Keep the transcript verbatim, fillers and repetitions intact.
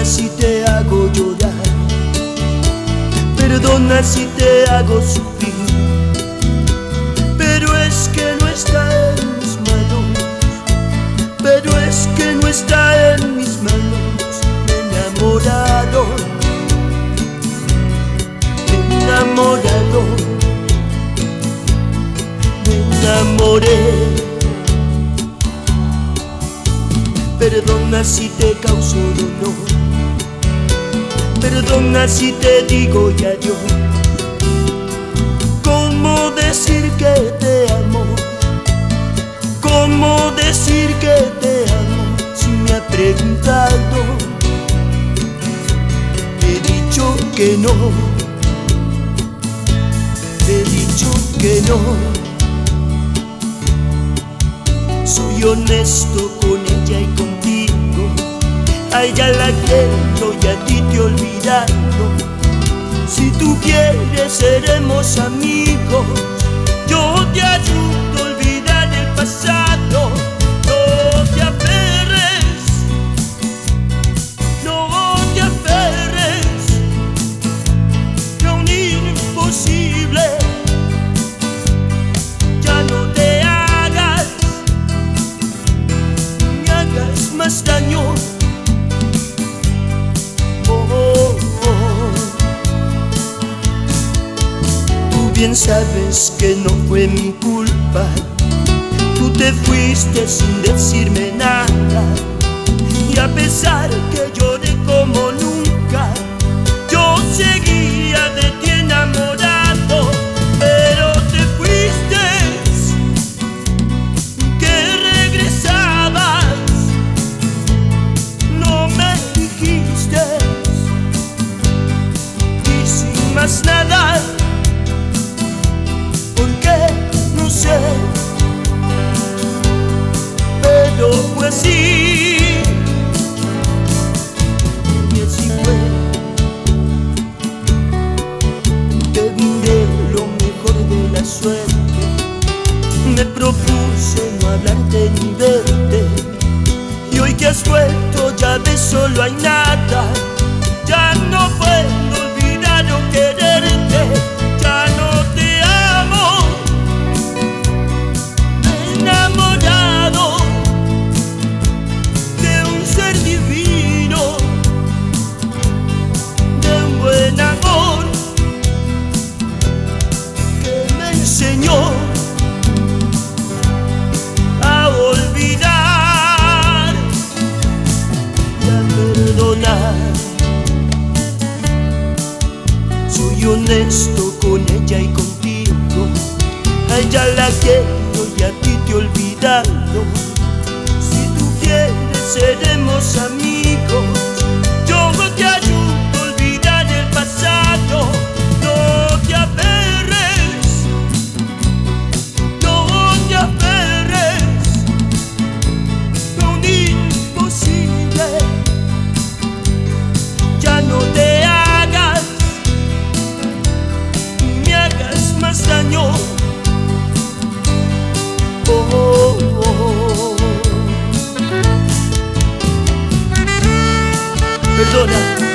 si te hago llorar, perdona si te hago sufrir, pero es que no está en mis manos, pero es que no está en mis manos. Me he enamorado, me he enamorado, me enamoré. Perdona si te causo dolor, perdona si te digo ya yo. ¿Cómo decir que te amo? ¿Cómo decir que te amo? Si me ha preguntado, he dicho que no, he dicho que no. Soy honesto con ella y contigo, a ella la quiero y a ti te he olvidado. Si tú quieres seremos amigos, yo te ayudo a olvidar el pasado. No te aferres, no te aferres a un imposible. Ya no te hagas, me hagas más daño. Bien sabes que no fue mi culpa, tú te fuiste sin decirme nada. Y a pesar que lloré como nunca, yo seguía de ti enamorado. Pero te fuiste, que regresabas, no me dijiste. Y sin más nada, no sé, pero fue así, y así fue. Te brindé lo mejor de la suerte, me propuse no hablarte ni verte, y hoy que has vuelto ya ves solo hay nada. Ya no puedo olvidar o quererte, ya no te amo. Enamorado de un ser divino, de un buen amor que me enseñó a olvidar y a perdonar. Soy honesto con ella y contigo, a ella la quiero y a ti te he olvidado. Si tú quieres seremos amigos, yo te ayudo a olvidar el pasado. No te aferres, no te aferres a un imposible. Ya no te hagas, ni me hagas más daño. Oh, oh, oh. Perdona.